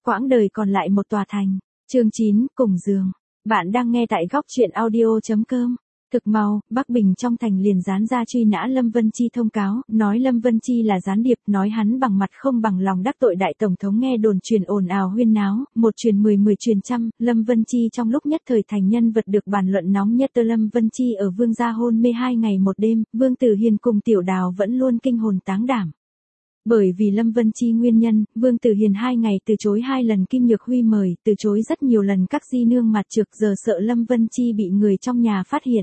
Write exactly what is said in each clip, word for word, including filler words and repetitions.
quãng đời còn lại một tòa thành. Chương chín, cùng giường. Bạn đang nghe tại góc truyện audio chấm com. Thực mau, Bắc Bình trong thành liền dán ra truy nã Lâm Vân Chi thông cáo, nói Lâm Vân Chi là gián điệp, nói hắn bằng mặt không bằng lòng đắc tội đại tổng thống, nghe đồn truyền ồn ào huyên náo, một truyền mười mười truyền trăm, Lâm Vân Chi trong lúc nhất thời thành nhân vật được bàn luận nóng nhất. Tơ Lâm Vân Chi ở Vương gia hôn mê hai ngày một đêm, Vương Tử Hiền cùng Tiểu Đào vẫn luôn kinh hồn táng đảm. Bởi vì Lâm Vân Chi nguyên nhân, Vương Tử Hiền hai ngày từ chối hai lần Kim Nhược Huy mời, từ chối rất nhiều lần các di nương mặt trực, giờ sợ Lâm Vân Chi bị người trong nhà phát hiện.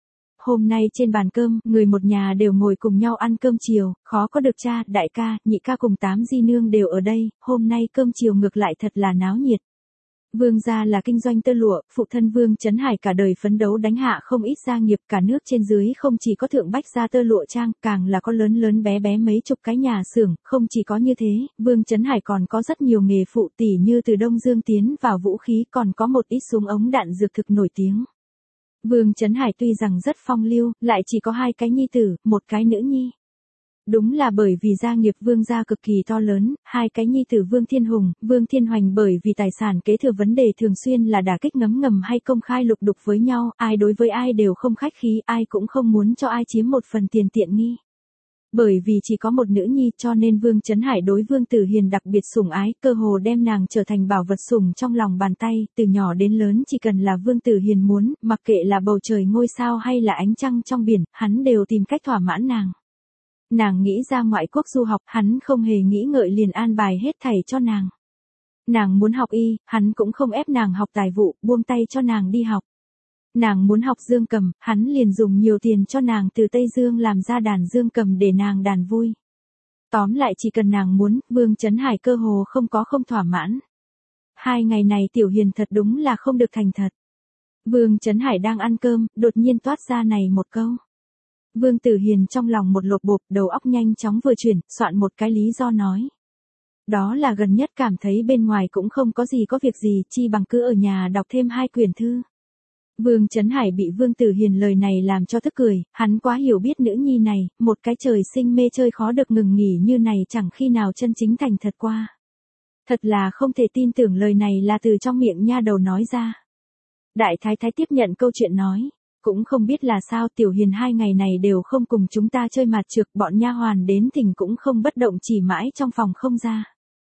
Hôm nay trên bàn cơm, người một nhà đều ngồi cùng nhau ăn cơm chiều, khó có được cha, đại ca, nhị ca cùng tám di nương đều ở đây, hôm nay cơm chiều ngược lại thật là náo nhiệt. Vương gia là kinh doanh tơ lụa, phụ thân Vương Chấn Hải cả đời phấn đấu đánh hạ không ít gia nghiệp, cả nước trên dưới không chỉ có thượng bách gia tơ lụa trang, càng là có lớn lớn bé bé mấy chục cái nhà xưởng, không chỉ có như thế, Vương Chấn Hải còn có rất nhiều nghề phụ, tỉ như từ Đông Dương tiến vào vũ khí, còn có một ít súng ống đạn dược thực nổi tiếng. Vương Chấn Hải tuy rằng rất phong lưu, lại chỉ có hai cái nhi tử, một cái nữ nhi. Đúng là bởi vì gia nghiệp Vương gia cực kỳ to lớn, hai cái nhi tử Vương Thiên Hùng, Vương Thiên Hoành bởi vì tài sản kế thừa vấn đề thường xuyên là đả kích ngấm ngầm hay công khai lục đục với nhau, ai đối với ai đều không khách khí, ai cũng không muốn cho ai chiếm một phần tiền tiện nghi. Bởi vì chỉ có một nữ nhi cho nên Vương Chấn Hải đối Vương Tử Hiền đặc biệt sủng ái, cơ hồ đem nàng trở thành bảo vật sủng trong lòng bàn tay, từ nhỏ đến lớn chỉ cần là Vương Tử Hiền muốn, mặc kệ là bầu trời ngôi sao hay là ánh trăng trong biển, hắn đều tìm cách thỏa mãn nàng. Nàng nghĩ ra ngoại quốc du học, hắn không hề nghĩ ngợi liền an bài hết thảy cho nàng. Nàng muốn học y, hắn cũng không ép nàng học tài vụ, buông tay cho nàng đi học. Nàng muốn học dương cầm, hắn liền dùng nhiều tiền cho nàng từ Tây Dương làm ra đàn dương cầm để nàng đàn vui. Tóm lại chỉ cần nàng muốn, Vương Chấn Hải cơ hồ không có không thỏa mãn. Hai ngày này Tiểu Hiền thật đúng là không được thành thật. Vương Chấn Hải đang ăn cơm, đột nhiên toát ra này một câu. Vương Tử Hiền trong lòng một lột bộp, đầu óc nhanh chóng vừa chuyển, soạn một cái lý do nói. Đó là gần nhất cảm thấy bên ngoài cũng không có gì có việc gì, chi bằng cứ ở nhà đọc thêm hai quyển thư. Vương Chấn Hải bị Vương Tử Hiền lời này làm cho tức cười, hắn quá hiểu biết nữ nhi này, một cái trời sinh mê chơi khó được ngừng nghỉ như này chẳng khi nào chân chính thành thật qua. Thật là không thể tin tưởng lời này là từ trong miệng nha đầu nói ra. Đại Thái Thái tiếp nhận câu chuyện nói. Cũng không biết là sao Tiểu Hiền hai ngày này đều không cùng chúng ta chơi mặt trược, bọn nha hoàn đến thỉnh cũng không bất động, chỉ mãi trong phòng không ra.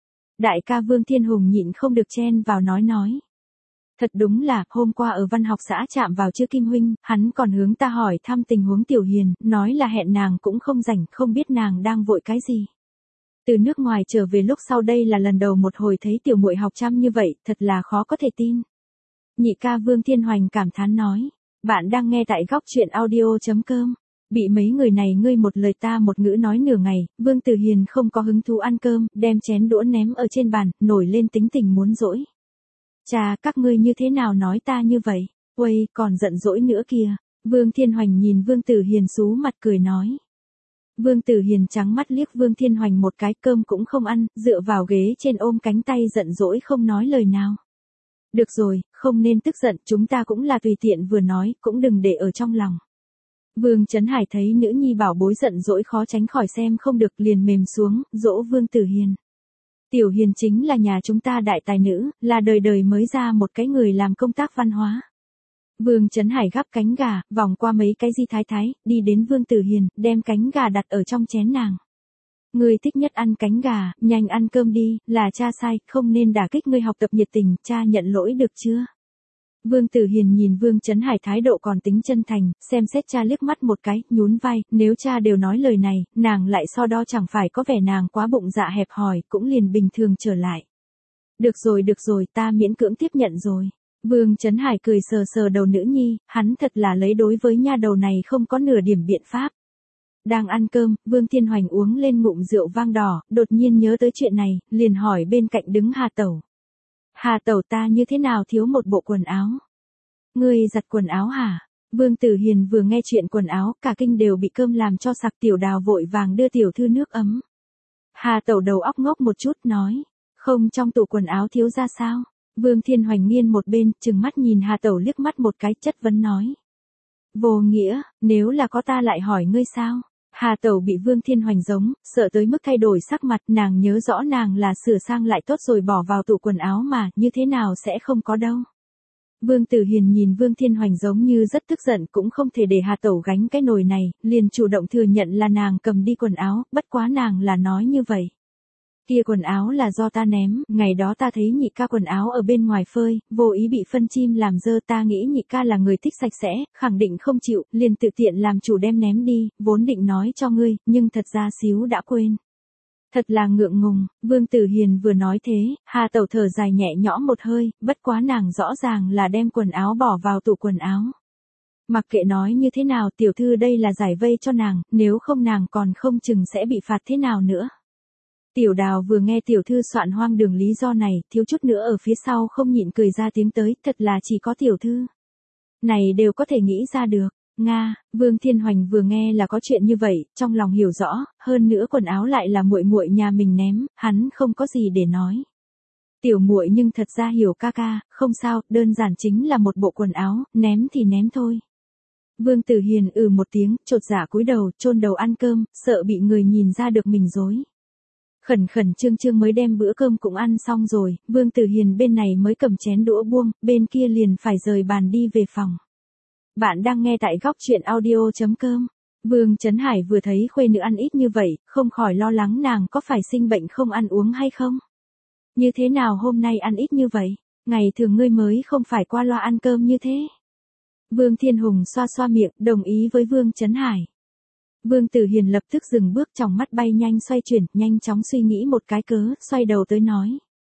Đại ca Vương Thiên Hùng nhịn không được chen vào nói nói. Thật đúng là, hôm qua ở văn học xã chạm vào chưa Kim Huynh, hắn còn hướng ta hỏi thăm tình huống Tiểu Hiền, nói là hẹn nàng cũng không rảnh, không biết nàng đang vội cái gì. Từ nước ngoài trở về lúc sau đây là lần đầu một hồi thấy tiểu muội học chăm như vậy, thật là khó có thể tin. Nhị ca Vương Thiên Hoành cảm thán nói. Bạn đang nghe tại góc truyện audio chấm com. Bị mấy người này ngươi một lời ta một ngữ nói nửa ngày, Vương Tử Hiền không có hứng thú ăn cơm, đem chén đũa ném ở trên bàn, nổi lên tính tình muốn dỗi. Cha, các ngươi như thế nào nói ta như vậy? Uầy, còn giận dỗi nữa kìa. Vương Thiên Hoành nhìn Vương Tử Hiền xú mặt cười nói. Vương Tử Hiền trắng mắt liếc Vương Thiên Hoành một cái, cơm cũng không ăn, dựa vào ghế trên ôm cánh tay giận dỗi không nói lời nào. Được rồi, không nên tức giận, chúng ta cũng là tùy tiện vừa nói, cũng đừng để ở trong lòng. Vương Chấn Hải thấy nữ nhi bảo bối giận dỗi khó tránh khỏi xem không được liền mềm xuống, dỗ Vương Tử Hiền. Tiểu Hiền chính là nhà chúng ta đại tài nữ, là đời đời mới ra một cái người làm công tác văn hóa. Vương Chấn Hải gắp cánh gà, vòng qua mấy cái di thái thái, đi đến Vương Tử Hiền, đem cánh gà đặt ở trong chén nàng. Ngươi thích nhất ăn cánh gà, nhanh ăn cơm đi, là cha sai, không nên đả kích ngươi học tập nhiệt tình, cha nhận lỗi được chưa? Vương Tử Hiền nhìn Vương Chấn Hải thái độ còn tính chân thành, xem xét cha liếc mắt một cái, nhún vai, nếu cha đều nói lời này, nàng lại so đo chẳng phải có vẻ nàng quá bụng dạ hẹp hòi, cũng liền bình thường trở lại. Được rồi được rồi, ta miễn cưỡng tiếp nhận rồi. Vương Chấn Hải cười sờ sờ đầu nữ nhi, hắn thật là lấy đối với nha đầu này không có nửa điểm biện pháp. Đang ăn cơm, Vương Thiên Hoành uống lên ngụm rượu vang đỏ, đột nhiên nhớ tới chuyện này, liền hỏi bên cạnh đứng Hà Tẩu. Hà Tẩu, ta như thế nào thiếu một bộ quần áo? Ngươi giặt quần áo hả? Vương Tử Hiền vừa nghe chuyện quần áo, cả kinh đều bị cơm làm cho sặc, Tiểu Đào vội vàng đưa tiểu thư nước ấm. Hà Tẩu đầu óc ngốc một chút nói, không trong tủ quần áo thiếu ra sao? Vương Thiên Hoành nghiêng một bên, trừng mắt nhìn Hà Tẩu liếc mắt một cái, chất vấn nói. Vô nghĩa, nếu là có ta lại hỏi ngươi sao? Hà Tẩu bị Vương Thiên Hoành giống, sợ tới mức thay đổi sắc mặt, nàng nhớ rõ nàng là sửa sang lại tốt rồi bỏ vào tủ quần áo mà, như thế nào sẽ không có đâu. Vương Tử Hiền nhìn Vương Thiên Hoành giống như rất tức giận, cũng không thể để Hà Tẩu gánh cái nồi này, liền chủ động thừa nhận là nàng cầm đi quần áo, bất quá nàng là nói như vậy. Kia quần áo là do ta ném, ngày đó ta thấy nhị ca quần áo ở bên ngoài phơi, vô ý bị phân chim làm dơ, ta nghĩ nhị ca là người thích sạch sẽ, khẳng định không chịu, liền tự tiện làm chủ đem ném đi, vốn định nói cho ngươi, nhưng thật ra xíu đã quên. Thật là ngượng ngùng, Vương Tử Hiền vừa nói thế, Hà Tẩu thở dài nhẹ nhõm một hơi, bất quá nàng rõ ràng là đem quần áo bỏ vào tủ quần áo. Mặc kệ nói như thế nào, tiểu thư đây là giải vây cho nàng, nếu không nàng còn không chừng sẽ bị phạt thế nào nữa. Tiểu Đào vừa nghe tiểu thư soạn hoang đường lý do này, thiếu chút nữa ở phía sau không nhịn cười ra tiếng tới, thật là chỉ có tiểu thư này đều có thể nghĩ ra được. Nga, Vương Thiên Hoành vừa nghe là có chuyện như vậy, trong lòng hiểu rõ, hơn nữa quần áo lại là muội muội nhà mình ném, hắn không có gì để nói. Tiểu muội nhưng thật ra hiểu ca ca, không sao, đơn giản chính là một bộ quần áo, ném thì ném thôi. Vương Tử Hiền ừ một tiếng, chột dạ cúi đầu, chôn đầu ăn cơm, sợ bị người nhìn ra được mình dối. Khẩn khẩn trương trương mới đem bữa cơm cũng ăn xong rồi, Vương Tử Hiền bên này mới cầm chén đũa buông, bên kia liền phải rời bàn đi về phòng. Bạn đang nghe tại góc truyện audio.com. Vương Trấn Hải vừa thấy khuê nữ ăn ít như vậy, không khỏi lo lắng nàng có phải sinh bệnh không ăn uống hay không. Như thế nào hôm nay ăn ít như vậy, ngày thường ngươi mới không phải qua loa ăn cơm như thế. Vương Thiên Hùng xoa xoa miệng, đồng ý với Vương Trấn Hải. Vương Tử Hiền lập tức dừng bước, trong mắt bay nhanh xoay chuyển, nhanh chóng suy nghĩ một cái cớ, xoay đầu tới nói.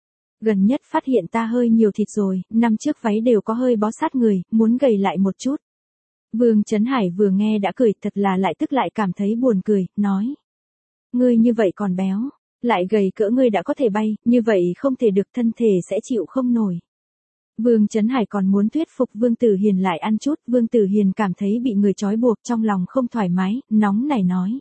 Gần nhất phát hiện ta hơi nhiều thịt rồi, năm trước váy đều có hơi bó sát người, muốn gầy lại một chút. Vương Trấn Hải vừa nghe đã cười, thật là lại tức lại cảm thấy buồn cười, nói. Ngươi như vậy còn béo, lại gầy cỡ ngươi đã có thể bay, như vậy không thể được, thân thể sẽ chịu không nổi. Vương Trấn Hải còn muốn thuyết phục Vương Tử Hiền lại ăn chút, Vương Tử Hiền cảm thấy bị người trói buộc, trong lòng không thoải mái, nóng nảy nói.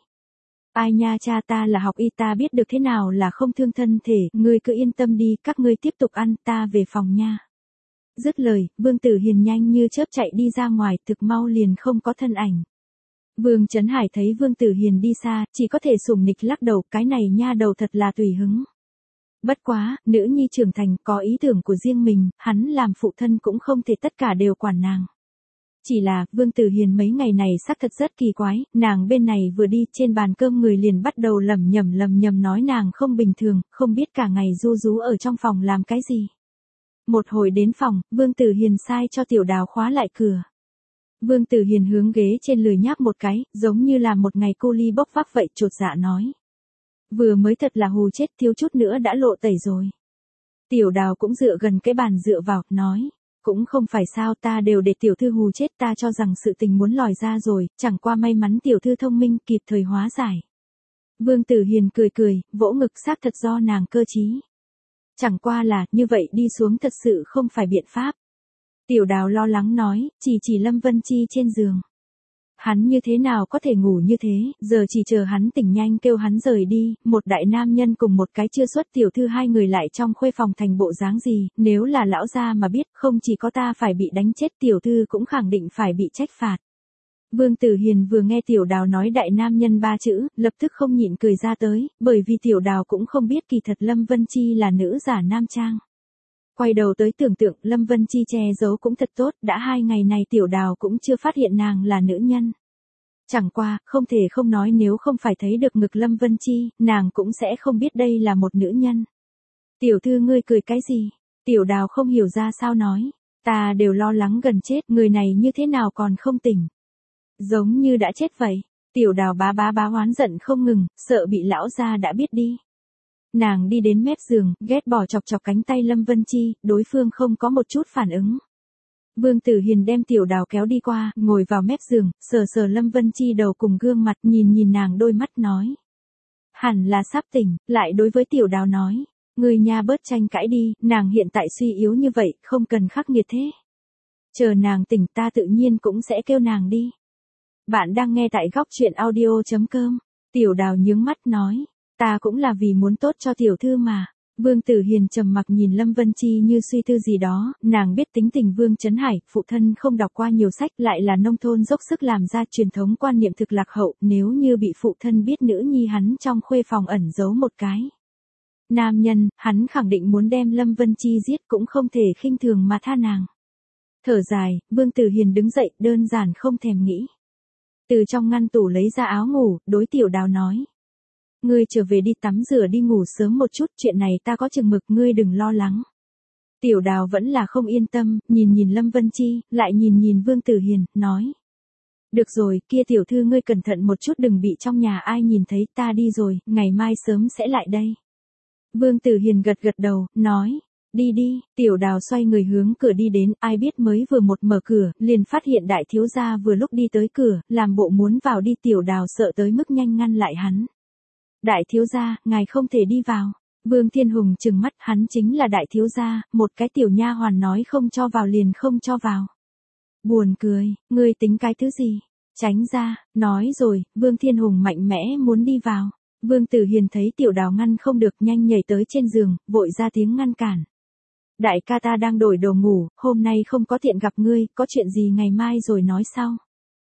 Ai nha, cha ta là học y, ta biết được thế nào là không thương thân thể, ngươi cứ yên tâm đi, các ngươi tiếp tục ăn, ta về phòng nha. Dứt lời, Vương Tử Hiền nhanh như chớp chạy đi ra ngoài, thực mau liền không có thân ảnh. Vương Trấn Hải thấy Vương Tử Hiền đi xa, chỉ có thể sủng nịch lắc đầu, cái này nha đầu thật là tùy hứng. Bất quá, nữ nhi trưởng thành, có ý tưởng của riêng mình, hắn làm phụ thân cũng không thể tất cả đều quản nàng. Chỉ là, Vương Tử Hiền mấy ngày này xác thật rất kỳ quái, nàng bên này vừa đi, trên bàn cơm người liền bắt đầu lẩm nhẩm lẩm nhẩm nói nàng không bình thường, không biết cả ngày ru rú ở trong phòng làm cái gì. Một hồi đến phòng, Vương Tử Hiền sai cho Tiểu Đào khóa lại cửa. Vương Tử Hiền hướng ghế trên lười nhác một cái, giống như là một ngày cô ly bốc vác vậy, chột dạ nói. Vừa mới thật là hù chết, thiếu chút nữa đã lộ tẩy rồi. Tiểu Đào cũng dựa gần cái bàn dựa vào, nói. Cũng không phải sao, ta đều để tiểu thư hù chết, ta cho rằng sự tình muốn lòi ra rồi, chẳng qua may mắn tiểu thư thông minh kịp thời hóa giải. Vương Tử Hiền cười cười, vỗ ngực, xác thật do nàng cơ trí. Chẳng qua là, như vậy đi xuống thật sự không phải biện pháp. Tiểu Đào lo lắng nói, chỉ chỉ Lâm Vân Chi trên giường. Hắn như thế nào có thể ngủ như thế, giờ chỉ chờ hắn tỉnh nhanh kêu hắn rời đi, một đại nam nhân cùng một cái chưa xuất tiểu thư hai người lại trong khuê phòng thành bộ dáng gì, nếu là lão gia mà biết, không chỉ có ta phải bị đánh chết, tiểu thư cũng khẳng định phải bị trách phạt. Vương Tử Hiền vừa nghe Tiểu Đào nói đại nam nhân ba chữ, lập tức không nhịn cười ra tới, bởi vì Tiểu Đào cũng không biết kỳ thật Lâm Vân Chi là nữ giả nam trang. Quay đầu tới tưởng tượng, Lâm Vân Chi che giấu cũng thật tốt, đã hai ngày này Tiểu Đào cũng chưa phát hiện nàng là nữ nhân. Chẳng qua, không thể không nói nếu không phải thấy được ngực Lâm Vân Chi, nàng cũng sẽ không biết đây là một nữ nhân. Tiểu thư ngươi cười cái gì? Tiểu Đào không hiểu ra sao nói. Ta đều lo lắng gần chết, người này như thế nào còn không tỉnh. Giống như đã chết vậy. Tiểu Đào bá bá bá oán giận không ngừng, sợ bị lão gia đã biết đi. Nàng đi đến mép giường, ghét bỏ chọc chọc cánh tay Lâm Vân Chi, đối phương không có một chút phản ứng. Vương Tử Hiền đem Tiểu Đào kéo đi qua, ngồi vào mép giường, sờ sờ Lâm Vân Chi đầu cùng gương mặt, nhìn nhìn nàng đôi mắt nói. Hẳn là sắp tỉnh, lại đối với Tiểu Đào nói. Người nhà bớt tranh cãi đi, nàng hiện tại suy yếu như vậy, không cần khắc nghiệt thế. Chờ nàng tỉnh ta tự nhiên cũng sẽ kêu nàng đi. Bạn đang nghe tại góc truyện audio.com. Tiểu Đào nhướng mắt nói. Ta cũng là vì muốn tốt cho tiểu thư mà. Vương Tử Hiền trầm mặc nhìn Lâm Vân Chi như suy tư gì đó, nàng biết tính tình Vương Chấn Hải, phụ thân không đọc qua nhiều sách, lại là nông thôn dốc sức làm ra truyền thống quan niệm thực lạc hậu, nếu như bị phụ thân biết nữ nhi hắn trong khuê phòng ẩn giấu một cái nam nhân, hắn khẳng định muốn đem Lâm Vân Chi giết cũng không thể khinh thường mà tha nàng. Thở dài, Vương Tử Hiền đứng dậy, đơn giản không thèm nghĩ. Từ trong ngăn tủ lấy ra áo ngủ, đối Tiểu Đào nói. Ngươi trở về đi tắm rửa đi ngủ sớm một chút, chuyện này ta có chừng mực, ngươi đừng lo lắng. Tiểu Đào vẫn là không yên tâm, nhìn nhìn Lâm Vân Chi, lại nhìn nhìn Vương Tử Hiền, nói. Được rồi, kia tiểu thư ngươi cẩn thận một chút đừng bị trong nhà ai nhìn thấy, ta đi rồi, ngày mai sớm sẽ lại đây. Vương Tử Hiền gật gật đầu, nói. Đi đi, Tiểu Đào xoay người hướng cửa đi đến, ai biết mới vừa một mở cửa, liền phát hiện đại thiếu gia vừa lúc đi tới cửa, làm bộ muốn vào đi. Tiểu Đào sợ tới mức nhanh ngăn lại hắn. Đại thiếu gia, ngài không thể đi vào. Vương Thiên Hùng trừng mắt, hắn chính là đại thiếu gia, một cái tiểu nha hoàn nói không cho vào liền không cho vào. Buồn cười, ngươi tính cái thứ gì? Tránh ra, nói rồi, Vương Thiên Hùng mạnh mẽ muốn đi vào. Vương Tử Hiền thấy Tiểu Đào ngăn không được, nhanh nhảy tới trên giường, vội ra tiếng ngăn cản. Đại ca ta đang đổi đồ ngủ, hôm nay không có tiện gặp ngươi, có chuyện gì ngày mai rồi nói sau.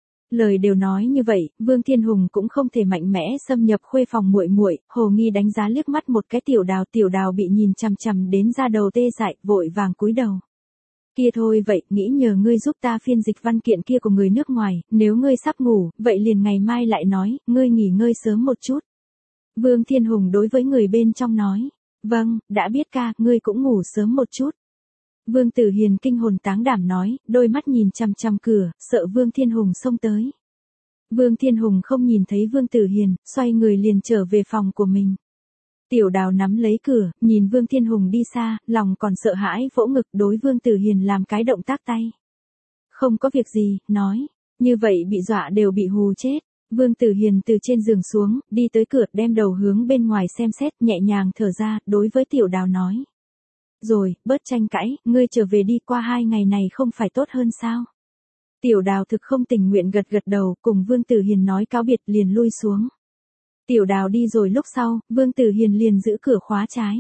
Lời đều nói như vậy, Vương Thiên Hùng cũng không thể mạnh mẽ xâm nhập khuê phòng muội muội. Hồ Nghi đánh giá liếc mắt một cái Tiểu Đào, Tiểu Đào bị nhìn chằm chằm đến da đầu tê dại, vội vàng cúi đầu. Kia thôi vậy, nghĩ nhờ ngươi giúp ta phiên dịch văn kiện kia của người nước ngoài, nếu ngươi sắp ngủ, vậy liền ngày mai lại nói, ngươi nghỉ ngơi sớm một chút. Vương Thiên Hùng đối với người bên trong nói. Vâng, đã biết ca, ngươi cũng ngủ sớm một chút. Vương Tử Hiền kinh hồn táng đảm nói, đôi mắt nhìn chằm chằm cửa, sợ Vương Thiên Hùng xông tới. Vương Thiên Hùng không nhìn thấy Vương Tử Hiền, xoay người liền trở về phòng của mình. Tiểu Đào nắm lấy cửa, nhìn Vương Thiên Hùng đi xa, lòng còn sợ hãi vỗ ngực, đối Vương Tử Hiền làm cái động tác tay. Không có việc gì, nói, như vậy bị dọa đều bị hù chết. Vương Tử Hiền từ trên giường xuống, đi tới cửa, đem đầu hướng bên ngoài xem xét, nhẹ nhàng thở ra, đối với Tiểu Đào nói. Rồi, bớt tranh cãi, ngươi trở về đi, qua hai ngày này không phải tốt hơn sao? Tiểu Đào thực không tình nguyện gật gật đầu, cùng Vương Tử Hiền nói cáo biệt liền lui xuống. Tiểu Đào đi rồi lúc sau, Vương Tử Hiền liền giữ cửa khóa trái.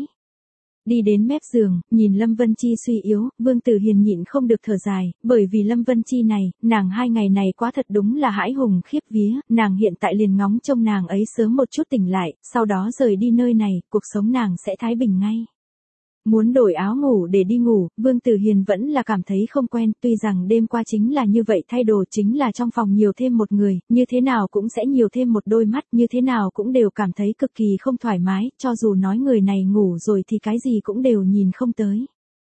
Đi đến mép giường, nhìn Lâm Vân Chi suy yếu, Vương Tử Hiền nhịn không được thở dài, bởi vì Lâm Vân Chi này, nàng hai ngày này quá thật đúng là hãi hùng khiếp vía, nàng hiện tại liền ngóng trông nàng ấy sớm một chút tỉnh lại, sau đó rời đi nơi này, cuộc sống nàng sẽ thái bình ngay. Muốn đổi áo ngủ để đi ngủ, Vương Tử Hiền vẫn là cảm thấy không quen, tuy rằng đêm qua chính là như vậy, thay đồ chính là trong phòng nhiều thêm một người, như thế nào cũng sẽ nhiều thêm một đôi mắt, như thế nào cũng đều cảm thấy cực kỳ không thoải mái, cho dù nói người này ngủ rồi thì cái gì cũng đều nhìn không tới.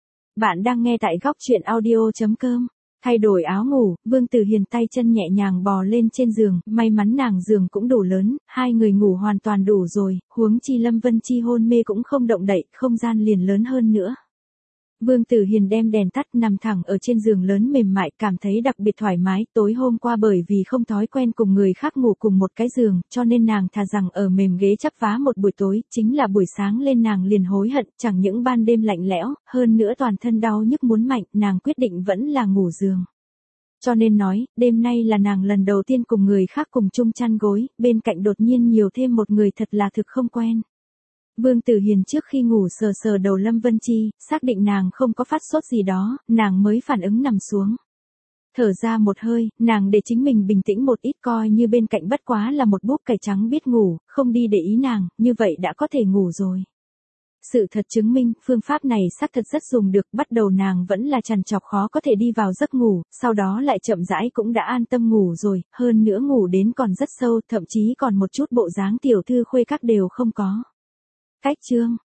Bạn đang nghe tại góc truyện audio chấm com. Thay đổi áo ngủ, Vương Tử Hiền tay chân nhẹ nhàng bò lên trên giường, may mắn nàng giường cũng đủ lớn, hai người ngủ hoàn toàn đủ rồi, huống chi Lâm Vân Chi hôn mê cũng không động đậy, không gian liền lớn hơn nữa. Vương Tử Hiền đem đèn tắt, nằm thẳng ở trên giường lớn mềm mại, cảm thấy đặc biệt thoải mái, tối hôm qua bởi vì không thói quen cùng người khác ngủ cùng một cái giường, cho nên nàng thà rằng ở mềm ghế chắp vá một buổi tối, chính là buổi sáng lên nàng liền hối hận, chẳng những ban đêm lạnh lẽo, hơn nữa toàn thân đau nhức muốn mạnh, nàng quyết định vẫn là ngủ giường. Cho nên nói, đêm nay là nàng lần đầu tiên cùng người khác cùng chung chăn gối, bên cạnh đột nhiên nhiều thêm một người thật là thực không quen. Vương Tử Hiền trước khi ngủ sờ sờ đầu Lâm Vân Chi, xác định nàng không có phát sốt gì đó, nàng mới phản ứng nằm xuống. Thở ra một hơi, nàng để chính mình bình tĩnh một ít, coi như bên cạnh bất quá là một búp cải trắng biết ngủ, không đi để ý nàng, như vậy đã có thể ngủ rồi. Sự thật chứng minh, phương pháp này xác thật rất dùng được, bắt đầu nàng vẫn là trằn trọc khó có thể đi vào giấc ngủ, sau đó lại chậm rãi cũng đã an tâm ngủ rồi, hơn nữa ngủ đến còn rất sâu, thậm chí còn một chút bộ dáng tiểu thư khuê các đều không có. Cách chương